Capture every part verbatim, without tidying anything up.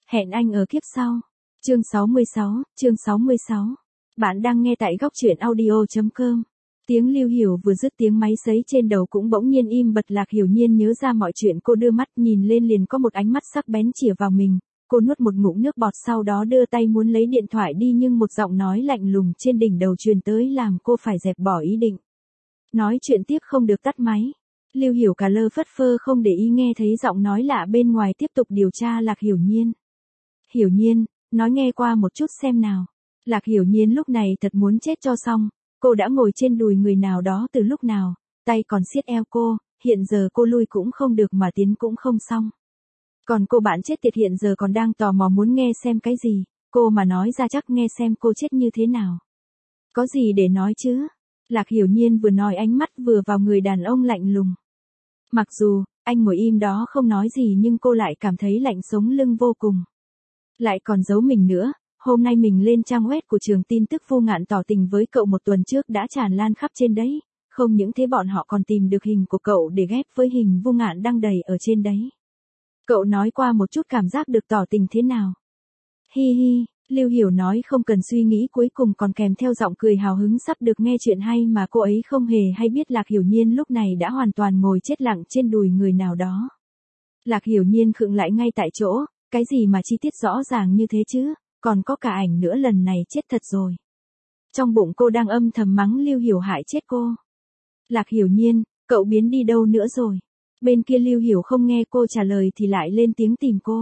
Hẹn anh ở kiếp sau. Chương sáu mươi sáu, chương sáu mươi sáu. Bạn đang nghe tại góc truyện audio chấm com. Tiếng Lưu Hiểu vừa dứt, tiếng máy sấy trên đầu cũng bỗng nhiên im bặt. Lạc Hiểu Nhiên nhớ ra mọi chuyện, cô đưa mắt nhìn lên, liền có một ánh mắt sắc bén chĩa vào mình. Cô nuốt một ngụm nước bọt, sau đó đưa tay muốn lấy điện thoại đi, nhưng một giọng nói lạnh lùng trên đỉnh đầu truyền tới làm cô phải dẹp bỏ ý định. Nói chuyện tiếp không được tắt máy. Lưu Hiểu cả lơ phất phơ không để ý, nghe thấy giọng nói lạ bên ngoài, tiếp tục điều tra Lạc Hiểu Nhiên. Hiểu Nhiên, nói nghe qua một chút xem nào. Lạc Hiểu Nhiên lúc này thật muốn chết cho xong. Cô đã ngồi trên đùi người nào đó từ lúc nào, tay còn siết eo cô, hiện giờ cô lui cũng không được mà tiến cũng không xong. Còn cô bạn chết tiệt hiện giờ còn đang tò mò muốn nghe xem cái gì, cô mà nói ra chắc nghe xem cô chết như thế nào. Có gì để nói chứ? Lạc Hiểu Nhiên vừa nói, ánh mắt vừa vào người đàn ông lạnh lùng. Mặc dù, anh ngồi im đó không nói gì, nhưng cô lại cảm thấy lạnh sống lưng vô cùng. Lại còn giấu mình nữa. Hôm nay mình lên trang web của trường tin tức Vô Ngạn tỏ tình với cậu một tuần trước đã tràn lan khắp trên đấy. Không những thế, bọn họ còn tìm được hình của cậu để ghép với hình Vô Ngạn đăng đầy ở trên đấy. Cậu nói qua một chút cảm giác được tỏ tình thế nào? Hi hi, Lưu Hiểu nói không cần suy nghĩ, cuối cùng còn kèm theo giọng cười hào hứng sắp được nghe chuyện hay mà cô ấy không hề hay biết. Lạc Hiểu Nhiên lúc này đã hoàn toàn ngồi chết lặng trên đùi người nào đó. Lạc Hiểu Nhiên khựng lại ngay tại chỗ, cái gì mà chi tiết rõ ràng như thế chứ? Còn có cả ảnh nữa, lần này chết thật rồi. Trong bụng cô đang âm thầm mắng Lưu Hiểu hại chết cô. Lạc Hiểu Nhiên, cậu biến đi đâu nữa rồi? Bên kia Lưu Hiểu không nghe cô trả lời thì lại lên tiếng tìm cô.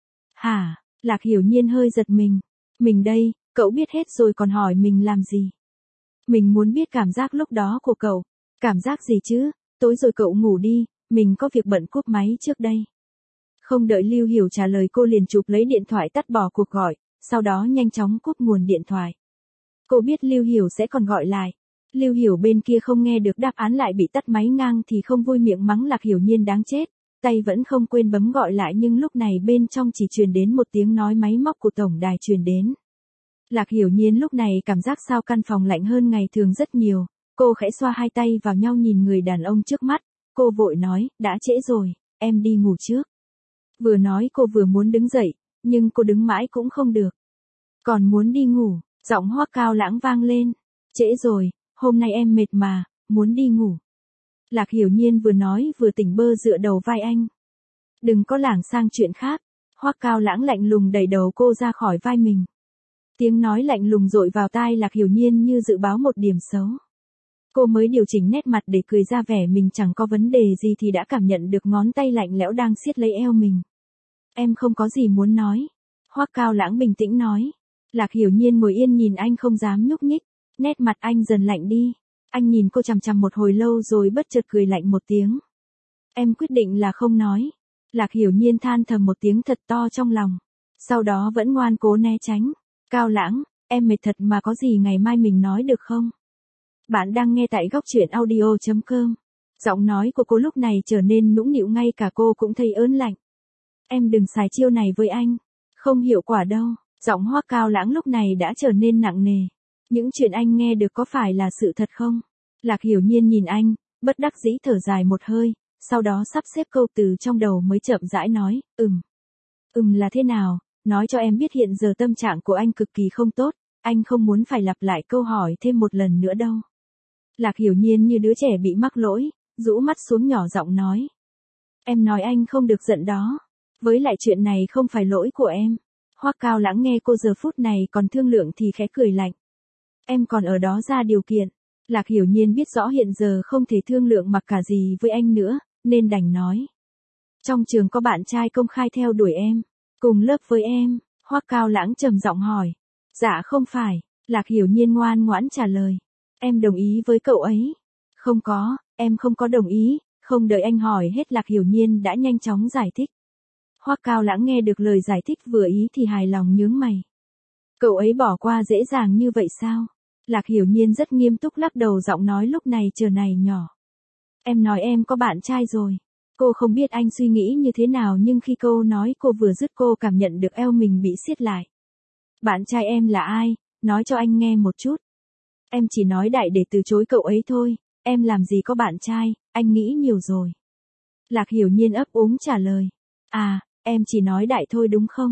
Hả? Lạc Hiểu Nhiên hơi giật mình. Mình đây, cậu biết hết rồi còn hỏi mình làm gì? Mình muốn biết cảm giác lúc đó của cậu. Cảm giác gì chứ? Tối rồi cậu ngủ đi, mình có việc bận cúp máy trước đây. Không đợi Lưu Hiểu trả lời, cô liền chụp lấy điện thoại tắt bỏ cuộc gọi. Sau đó nhanh chóng cúp nguồn điện thoại. Cô biết Lưu Hiểu sẽ còn gọi lại. Lưu Hiểu bên kia không nghe được đáp án lại bị tắt máy ngang thì không vui miệng mắng Lạc Hiểu Nhiên đáng chết. Tay vẫn không quên bấm gọi lại, nhưng lúc này bên trong chỉ truyền đến một tiếng nói máy móc của tổng đài truyền đến. Lạc Hiểu Nhiên lúc này cảm giác sao căn phòng lạnh hơn ngày thường rất nhiều. Cô khẽ xoa hai tay vào nhau nhìn người đàn ông trước mắt. Cô vội nói, đã trễ rồi, em đi ngủ trước. Vừa nói cô vừa muốn đứng dậy. Nhưng cô đứng mãi cũng không được. Còn muốn đi ngủ, giọng Hoắc Cao Lãng vang lên. Trễ rồi, hôm nay em mệt mà, muốn đi ngủ. Lạc Hiểu Nhiên vừa nói vừa tỉnh bơ dựa đầu vai anh. Đừng có lảng sang chuyện khác. Hoắc Cao Lãng lạnh lùng đẩy đầu cô ra khỏi vai mình. Tiếng nói lạnh lùng dội vào tai Lạc Hiểu Nhiên như dự báo một điểm xấu. Cô mới điều chỉnh nét mặt để cười ra vẻ mình chẳng có vấn đề gì thì đã cảm nhận được ngón tay lạnh lẽo đang siết lấy eo mình. Em không có gì muốn nói. Hoắc Cao Lãng bình tĩnh nói. Lạc Hiểu Nhiên ngồi yên nhìn anh không dám nhúc nhích. Nét mặt anh dần lạnh đi. Anh nhìn cô chằm chằm một hồi lâu rồi bất chợt cười lạnh một tiếng. Em quyết định là không nói. Lạc Hiểu Nhiên than thầm một tiếng thật to trong lòng. Sau đó vẫn ngoan cố né tránh. Cao Lãng, em mệt thật mà, có gì ngày mai mình nói được không? Bạn đang nghe tại góc truyện audio chấm com. Giọng nói của cô lúc này trở nên nũng nịu, ngay cả cô cũng thấy ớn lạnh. Em đừng xài chiêu này với anh. Không hiệu quả đâu. Giọng Hoắc Cao Lãng lúc này đã trở nên nặng nề. Những chuyện anh nghe được có phải là sự thật không? Lạc Hiểu Nhiên nhìn anh, bất đắc dĩ thở dài một hơi, sau đó sắp xếp câu từ trong đầu mới chậm rãi nói, ừm. Ừm là thế nào? Nói cho em biết hiện giờ tâm trạng của anh cực kỳ không tốt, anh không muốn phải lặp lại câu hỏi thêm một lần nữa đâu. Lạc Hiểu Nhiên như đứa trẻ bị mắc lỗi, rũ mắt xuống nhỏ giọng nói. Em nói anh không được giận đó. Với lại chuyện này không phải lỗi của em. Hoắc Cao Lãng nghe cô giờ phút này còn thương lượng thì khẽ cười lạnh. Em còn ở đó ra điều kiện. Lạc Hiểu Nhiên biết rõ hiện giờ không thể thương lượng mặc cả gì với anh nữa, nên đành nói. Trong trường có bạn trai công khai theo đuổi em, cùng lớp với em. Hoắc Cao Lãng trầm giọng hỏi. Dạ không phải. Lạc Hiểu Nhiên ngoan ngoãn trả lời. Em đồng ý với cậu ấy. Không có, em không có đồng ý. Không đợi anh hỏi hết Lạc Hiểu Nhiên đã nhanh chóng giải thích. Hoắc Cao Lãng nghe được lời giải thích vừa ý thì hài lòng nhướng mày. Cậu ấy bỏ qua dễ dàng như vậy sao? Lạc Hiểu Nhiên rất nghiêm túc lắc đầu, giọng nói lúc này trở này nhỏ. Em nói em có bạn trai rồi. Cô không biết anh suy nghĩ như thế nào, nhưng khi câu nói cô vừa dứt cô cảm nhận được eo mình bị siết lại. Bạn trai em là ai? Nói cho anh nghe một chút. Em chỉ nói đại để từ chối cậu ấy thôi. Em làm gì có bạn trai, anh nghĩ nhiều rồi. Lạc Hiểu Nhiên ấp úng trả lời. À, em chỉ nói đại thôi đúng không?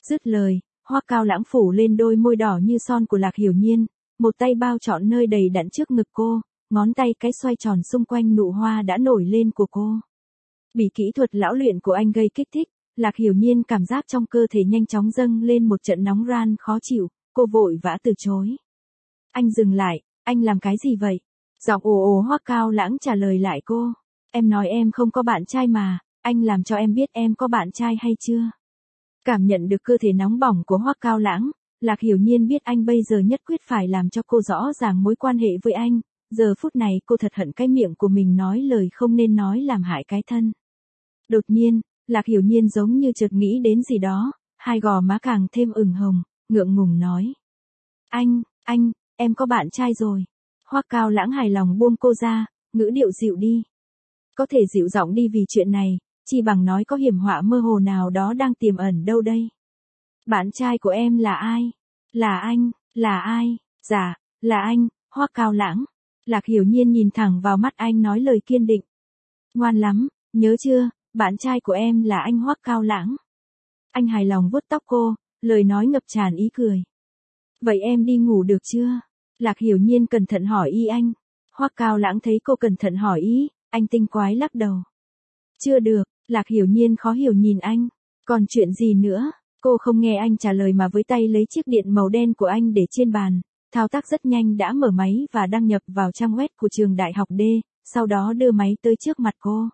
Dứt lời, Hoắc Cao Lãng phủ lên đôi môi đỏ như son của Lạc Hiểu Nhiên, một tay bao trọn nơi đầy đặn trước ngực cô, ngón tay cái xoay tròn xung quanh nụ hoa đã nổi lên của cô. Bị kỹ thuật lão luyện của anh gây kích thích, Lạc Hiểu Nhiên cảm giác trong cơ thể nhanh chóng dâng lên một trận nóng ran khó chịu, cô vội vã từ chối. Anh dừng lại, anh làm cái gì vậy? Giọng ồ ồ Hoắc Cao Lãng trả lời lại cô. Em nói em không có bạn trai mà, anh làm cho em biết em có bạn trai hay chưa? Cảm nhận được cơ thể nóng bỏng của Hoắc Cao Lãng, Lạc Hiểu Nhiên biết anh bây giờ nhất quyết phải làm cho cô rõ ràng mối quan hệ với anh, giờ phút này cô thật hận cái miệng của mình nói lời không nên nói làm hại cái thân. Đột nhiên, Lạc Hiểu Nhiên giống như chợt nghĩ đến gì đó, hai gò má càng thêm ửng hồng, ngượng ngùng nói. Anh, anh, em có bạn trai rồi. Hoắc Cao Lãng hài lòng buông cô ra, ngữ điệu dịu đi. Có thể dịu giọng đi vì chuyện này, chi bằng nói có hiểm họa mơ hồ nào đó đang tiềm ẩn đâu đây. Bạn trai của em là ai? Là anh, là ai? Dạ, là anh, Hoắc Cao Lãng. Lạc Hiểu Nhiên nhìn thẳng vào mắt anh nói lời kiên định. Ngoan lắm, nhớ chưa, bạn trai của em là anh Hoắc Cao Lãng. Anh hài lòng vuốt tóc cô, lời nói ngập tràn ý cười. Vậy em đi ngủ được chưa? Lạc Hiểu Nhiên cẩn thận hỏi ý anh. Hoắc Cao Lãng thấy cô cẩn thận hỏi ý, anh tinh quái lắc đầu. Chưa được, Lạc Hiểu Nhiên khó hiểu nhìn anh. Còn chuyện gì nữa? Cô không nghe anh trả lời mà với tay lấy chiếc điện màu đen của anh để trên bàn, thao tác rất nhanh đã mở máy và đăng nhập vào trang web của trường đại học D, sau đó đưa máy tới trước mặt cô.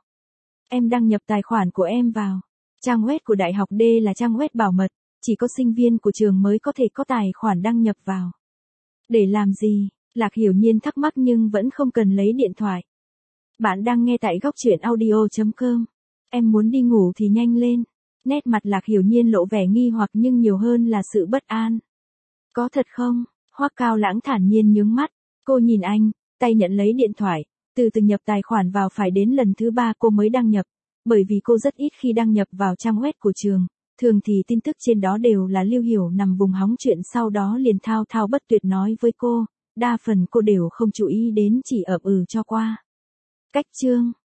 Em đăng nhập tài khoản của em vào. Trang web của đại học D là trang web bảo mật, chỉ có sinh viên của trường mới có thể có tài khoản đăng nhập vào. Để làm gì? Lạc Hiểu Nhiên thắc mắc nhưng vẫn không cần lấy điện thoại. Bạn đang nghe tại góc truyện audio chấm com. Em muốn đi ngủ thì nhanh lên. Nét mặt Lạc Hiểu Nhiên lộ vẻ nghi hoặc nhưng nhiều hơn là sự bất an. Có thật không? Hoắc Cao Lãng thản nhiên nhướng mắt. Cô nhìn anh, tay nhận lấy điện thoại, từ từ nhập tài khoản vào phải đến lần thứ ba cô mới đăng nhập. Bởi vì cô rất ít khi đăng nhập vào trang web của trường, thường thì tin tức trên đó đều là Lưu Hiểu nằm vùng hóng chuyện sau đó liền thao thao bất tuyệt nói với cô, đa phần cô đều không chú ý đến chỉ ậm ừ cho qua. Cách chương